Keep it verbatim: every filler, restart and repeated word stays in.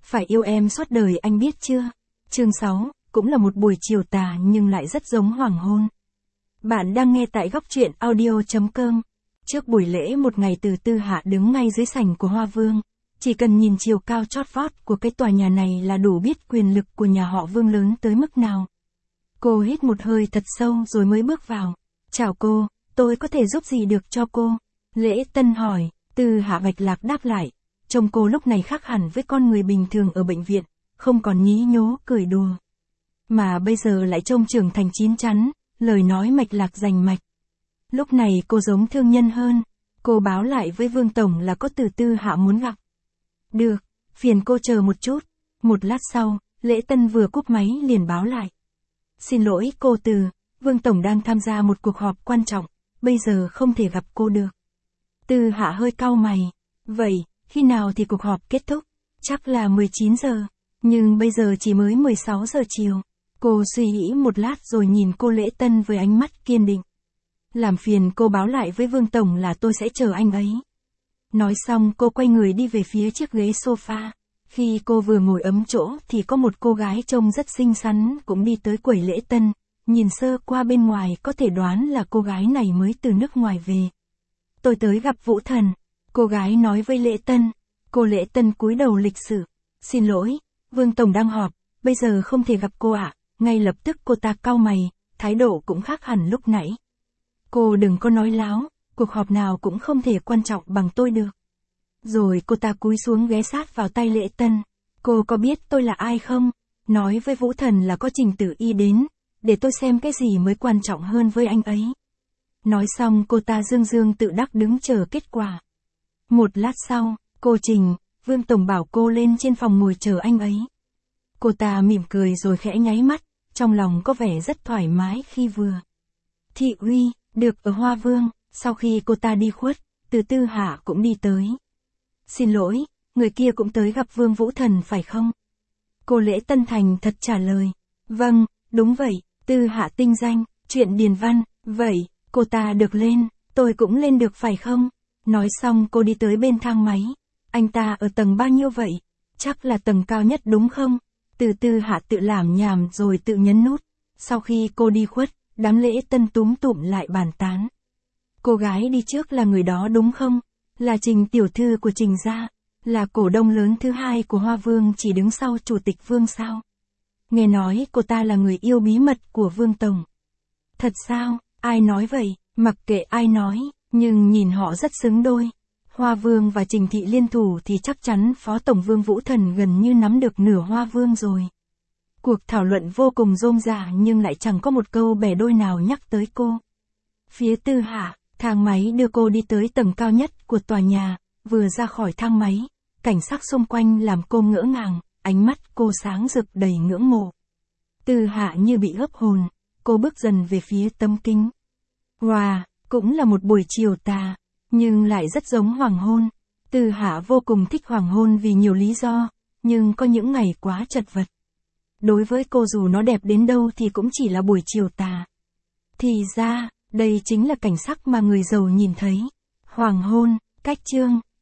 Phải yêu em suốt đời anh biết chưa? Chương sáu, cũng là một buổi chiều tà nhưng lại rất giống hoàng hôn. Bạn đang nghe tại góc truyện audio chấm com. Trước buổi lễ một ngày Từ Tư Hạ đứng ngay dưới sảnh của Hoa Vương. Chỉ cần nhìn chiều cao chót vót của cái tòa nhà này là đủ biết quyền lực của nhà họ Vương lớn tới mức nào. Cô hít một hơi thật sâu rồi mới bước vào. Chào cô, tôi có thể giúp gì được cho cô? Lễ Tân hỏi. Tư Hạ Bạch Lạc đáp lại. Trông cô lúc này khác hẳn với con người bình thường ở bệnh viện, không còn nhí nhố cười đùa. Mà bây giờ lại trông trưởng thành chín chắn, lời nói mạch lạc rành mạch. Lúc này cô giống thương nhân hơn, cô báo lại với Vương Tổng là có Từ Tư Hạ muốn gặp. Được, phiền cô chờ một chút. Một lát sau, Lễ Tân vừa cúp máy liền báo lại. Xin lỗi cô Từ, Vương Tổng đang tham gia một cuộc họp quan trọng, bây giờ không thể gặp cô được. Tư Hạ hơi cau mày. Vậy, khi nào thì cuộc họp kết thúc? Chắc là mười chín giờ, nhưng bây giờ chỉ mới mười sáu giờ chiều. Cô suy nghĩ một lát rồi nhìn cô Lễ Tân với ánh mắt kiên định. Làm phiền cô báo lại với Vương Tổng là tôi sẽ chờ anh ấy. Nói xong cô quay người đi về phía chiếc ghế sofa. Khi cô vừa ngồi ấm chỗ thì có một cô gái trông rất xinh xắn cũng đi tới quầy Lễ Tân. Nhìn sơ qua bên ngoài có thể đoán là cô gái này mới từ nước ngoài về. Tôi tới gặp Vũ Thần. Cô gái nói với Lễ Tân. Cô Lễ Tân cúi đầu lịch sự. Xin lỗi, Vương Tổng đang họp, bây giờ không thể gặp cô ạ. À. Ngay lập tức cô ta cau mày, thái độ cũng khác hẳn lúc nãy. Cô đừng có nói láo, cuộc họp nào cũng không thể quan trọng bằng tôi được. Rồi cô ta cúi xuống ghé sát vào tay Lễ Tân. Cô có biết tôi là ai không? Nói với Vũ Thần là có Trình Tử Y đến, để tôi xem cái gì mới quan trọng hơn với anh ấy. Nói xong cô ta dương dương tự đắc đứng chờ kết quả. Một lát sau, cô Trình, Vương Tổng bảo cô lên trên phòng ngồi chờ anh ấy. Cô ta mỉm cười rồi khẽ nháy mắt, trong lòng có vẻ rất thoải mái khi vừa. Thị uy, được ở Hoa Vương, sau khi cô ta đi khuất, Từ Tư Hạ cũng đi tới. Xin lỗi, người kia cũng tới gặp Vương Vũ Thần phải không? Cô Lễ Tân thành thật trả lời. Vâng, đúng vậy, Tư Hạ tinh danh, chuyện điền văn, vậy, cô ta được lên, tôi cũng lên được phải không? Nói xong cô đi tới bên thang máy. Anh ta ở tầng bao nhiêu vậy? Chắc là tầng cao nhất đúng không? Từ Tư Hạ tự làm nhảm rồi tự nhấn nút. Sau khi cô đi khuất, đám Lễ Tân túm tụm lại bàn tán. Cô gái đi trước là người đó đúng không? Là Trình tiểu thư của Trình gia, là cổ đông lớn thứ hai của Hoa Vương chỉ đứng sau chủ tịch Vương sao? Nghe nói cô ta là người yêu bí mật của Vương Tổng. Thật sao? Ai nói vậy? Mặc kệ ai nói, nhưng nhìn họ rất xứng đôi. Hoa Vương và Trình thị liên thủ thì chắc chắn Phó Tổng Vương Vũ Thần gần như nắm được nửa Hoa Vương rồi. Cuộc thảo luận vô cùng rôm rả nhưng lại chẳng có một câu bẻ đôi nào nhắc tới cô. Phía Tư Hạ, thang máy đưa cô đi tới tầng cao nhất của tòa nhà, vừa ra khỏi thang máy, cảnh sắc xung quanh làm cô ngỡ ngàng, ánh mắt cô sáng rực đầy ngưỡng mộ. Tư Hạ như bị hấp hồn, cô bước dần về phía tấm kính. Wow, cũng là một buổi chiều tà, nhưng lại rất giống hoàng hôn. Tư Hạ vô cùng thích hoàng hôn vì nhiều lý do, nhưng có những ngày quá chật vật. Đối với cô dù nó đẹp đến đâu thì cũng chỉ là buổi chiều tà. Thì ra, đây chính là cảnh sắc mà người giàu nhìn thấy. Hoàng hôn, cách chương.